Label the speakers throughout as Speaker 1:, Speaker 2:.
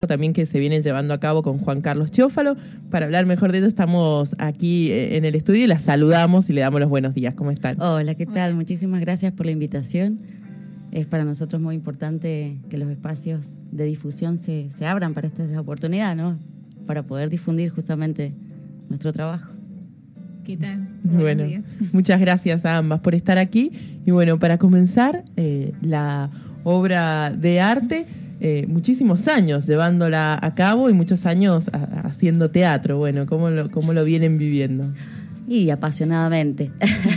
Speaker 1: también que se viene llevando a cabo con Juan Carlos Chiófalo. Para hablar mejor de ello estamos aquí en el estudio y las saludamos y le damos los buenos días. ¿Cómo están?
Speaker 2: Hola, ¿qué tal? Muchísimas gracias por la invitación. Es para nosotros muy importante que los espacios de difusión se abran para esta oportunidad, ¿no? Para poder difundir justamente nuestro trabajo.
Speaker 3: ¿Qué tal?
Speaker 1: Bueno, muchas gracias a ambas por estar aquí. Y bueno, para comenzar, la obra de arte, muchísimos años llevándola a cabo y muchos años haciendo teatro. Bueno, ¿cómo lo vienen viviendo?
Speaker 2: Y apasionadamente.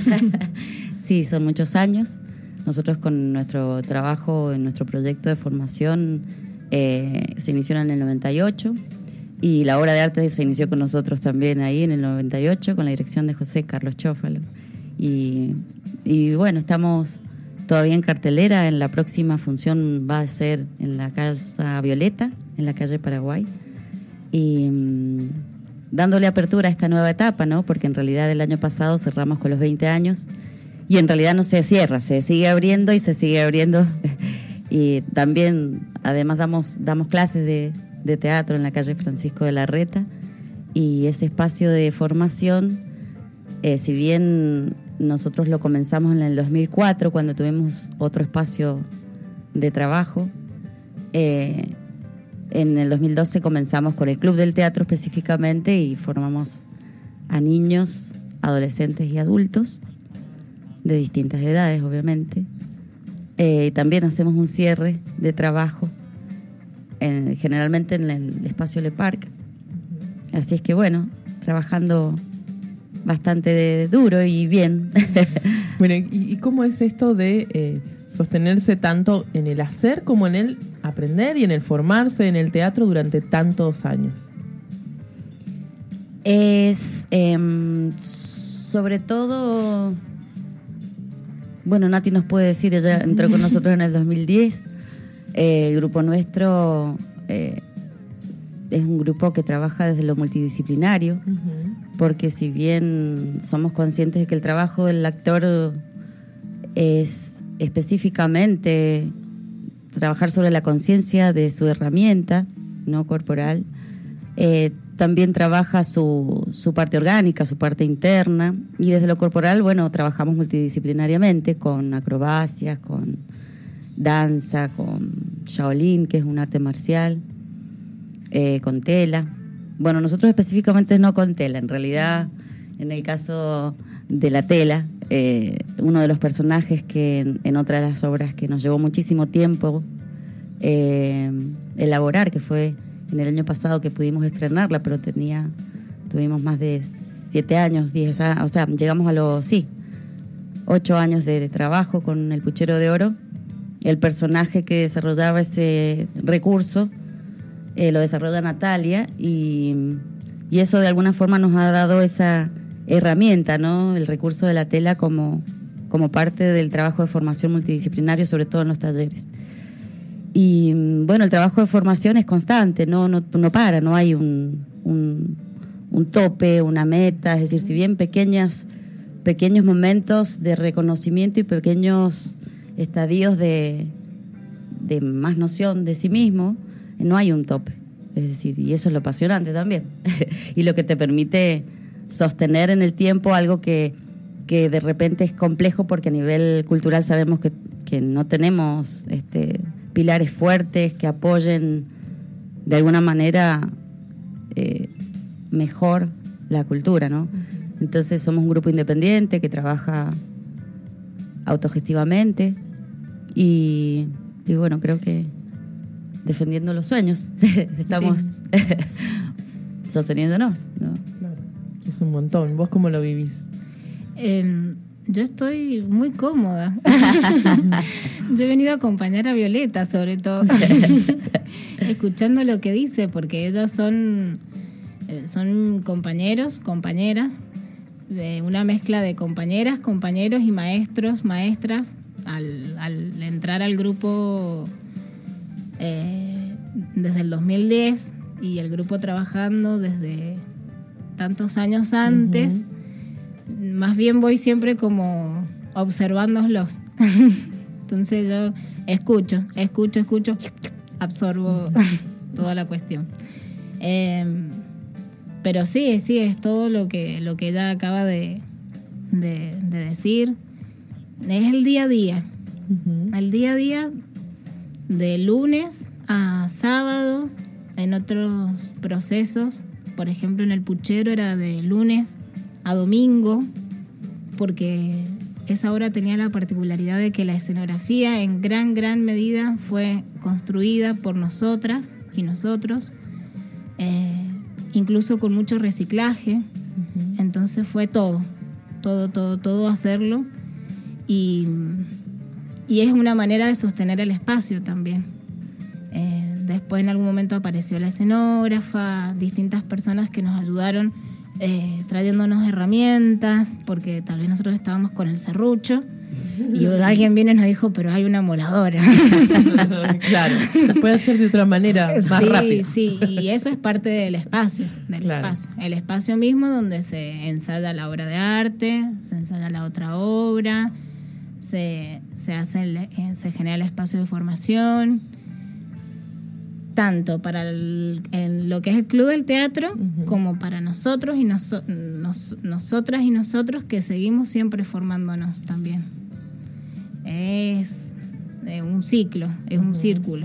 Speaker 2: Sí, son muchos años. Nosotros con nuestro trabajo, en nuestro proyecto de formación, se inició en el 98. Y la obra de arte se inició con nosotros también ahí en el 98, con la dirección de José Carlos Chiófalo. Y bueno, estamos todavía en cartelera. En la próxima función va a ser en la Casa Violeta, en la calle Paraguay. Y dándole apertura a esta nueva etapa, ¿no? Porque en realidad el año pasado cerramos con los 20 años. Y en realidad no se cierra, se sigue abriendo y se sigue abriendo. Y también, además, damos clases de teatro en la calle Francisco de Larreta, y ese espacio de formación, si bien nosotros lo comenzamos en el 2004 cuando tuvimos otro espacio de trabajo, en el 2012 comenzamos con el Club del Teatro específicamente y formamos a niños, adolescentes y adultos de distintas edades, obviamente. También hacemos un cierre de trabajo generalmente en el espacio Le Parc. Así es que bueno, trabajando bastante duro y bien.
Speaker 1: Bueno, ¿y cómo es esto de sostenerse tanto en el hacer como en el aprender y en el formarse en el teatro durante tantos años?
Speaker 2: Es sobre todo, bueno, Nati nos puede decir, ella entró con nosotros en el 2010. El grupo nuestro es un grupo que trabaja desde lo multidisciplinario, porque si bien somos conscientes de que el trabajo del actor es específicamente trabajar sobre la conciencia de su herramienta no corporal, también trabaja su parte orgánica, su parte interna, y desde lo corporal, bueno, trabajamos multidisciplinariamente con acrobacias, con danza, con Shaolin, que es un arte marcial, con tela. Bueno, nosotros específicamente no con tela, en realidad, en el caso de la tela, uno de los personajes que en otra de las obras que nos llevó muchísimo tiempo elaborar, que fue en el año pasado que pudimos estrenarla, pero tuvimos más de 7 años, 10 años, o sea, llegamos a los, 8 años de trabajo con El Puchero de Oro. El personaje que desarrollaba ese recurso lo desarrolla Natalia, y eso de alguna forma nos ha dado esa herramienta, ¿no? El recurso de la tela como parte del trabajo de formación multidisciplinario, sobre todo en los talleres. Y bueno, el trabajo de formación es constante, no para, no hay un tope, una meta, es decir, si bien pequeños momentos de reconocimiento y pequeños estadios de más noción de sí mismo, no hay un tope, es decir, y eso es lo apasionante también y lo que te permite sostener en el tiempo algo que de repente es complejo, porque a nivel cultural sabemos que no tenemos pilares fuertes que apoyen de alguna manera mejor la cultura, ¿no? Entonces somos un grupo independiente que trabaja autogestivamente y bueno, creo que defendiendo los sueños estamos sosteniéndonos, ¿no?
Speaker 1: Claro, es un montón. ¿Vos cómo lo vivís?
Speaker 3: Yo estoy muy cómoda. Yo he venido a acompañar a Violeta, sobre todo, escuchando lo que dice, porque ellos son compañeros, compañeras, de una mezcla de compañeras, compañeros y maestros, maestras. Al entrar al grupo desde el 2010 y el grupo trabajando desde tantos años antes, más bien voy siempre como observándolos. Entonces yo escucho, absorbo toda la cuestión. Pero sí, es todo lo que ella acaba de decir. Es el día a día. El día a día, de lunes a sábado, en otros procesos. Por ejemplo, en el puchero era de lunes a domingo, porque esa obra tenía la particularidad de que la escenografía en gran medida fue construida por nosotras y nosotros, incluso con mucho reciclaje. Entonces fue todo hacerlo, y es una manera de sostener el espacio también. Después en algún momento apareció la escenógrafa, distintas personas que nos ayudaron trayéndonos herramientas, porque tal vez nosotros estábamos con el serrucho y alguien vino y nos dijo, pero hay una moladora.
Speaker 1: Claro, se puede hacer de otra manera, más rápido.
Speaker 3: Sí, y eso es parte del espacio, el espacio mismo donde se ensaya la obra de arte, se ensaya la otra obra, se genera el espacio de formación, tanto para lo que es el Club del Teatro, como para nosotros y nosotras y nosotros que seguimos siempre formándonos también. Es un ciclo, es un círculo.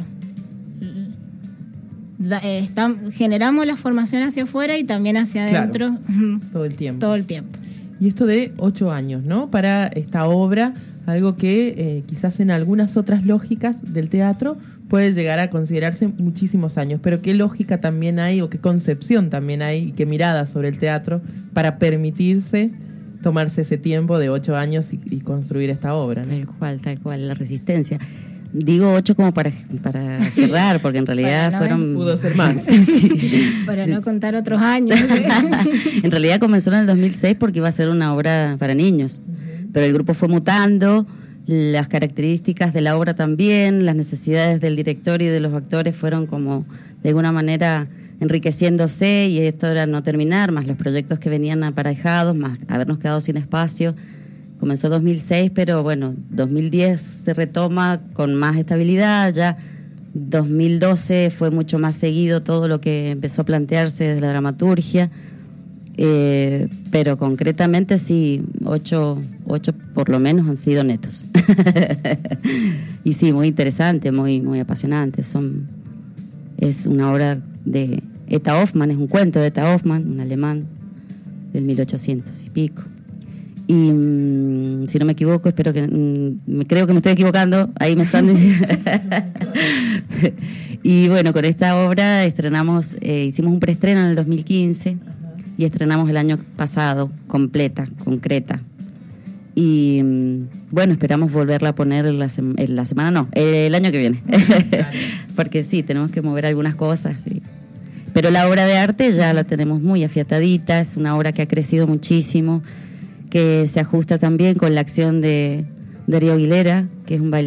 Speaker 3: Generamos la formación hacia afuera y también hacia adentro.
Speaker 1: Todo el tiempo.
Speaker 3: Todo el tiempo.
Speaker 1: Y esto de 8 años, ¿no? Para esta obra, algo que quizás en algunas otras lógicas del teatro puede llegar a considerarse muchísimos años, pero qué lógica también hay, o qué concepción también hay, qué mirada sobre el teatro para permitirse tomarse ese tiempo de 8 años y construir esta obra, ¿no?
Speaker 2: Tal cual, la resistencia. Digo 8 como para cerrar, porque en realidad
Speaker 1: pudo ser más.
Speaker 2: Sí.
Speaker 3: Para no contar otros años.
Speaker 2: En realidad comenzó en el 2006 porque iba a ser una obra para niños, pero el grupo fue mutando, las características de la obra también, las necesidades del director y de los actores fueron como de alguna manera enriqueciéndose, y esto era no terminar, más los proyectos que venían aparejados, más habernos quedado sin espacio. Comenzó 2006, pero bueno, 2010 se retoma con más estabilidad, ya 2012 fue mucho más seguido todo lo que empezó a plantearse desde la dramaturgia, pero concretamente sí, 8 por lo menos han sido netos. Y sí, muy interesante, muy apasionante. Es una obra de Eta Hoffmann, es un cuento de Eta Hoffmann, un alemán del 1800 y pico. Y si no me equivoco, creo que me estoy equivocando, ahí me están diciendo. Y bueno, con esta obra hicimos un preestreno en el 2015 y estrenamos el año pasado, concreta. Y bueno, esperamos volverla a poner el año que viene. Porque sí, tenemos que mover algunas cosas, sí. Pero la obra de arte ya la tenemos muy afiatadita, es una obra que ha crecido muchísimo, que se ajusta también con la acción de Darío Aguilera, que es un bailarín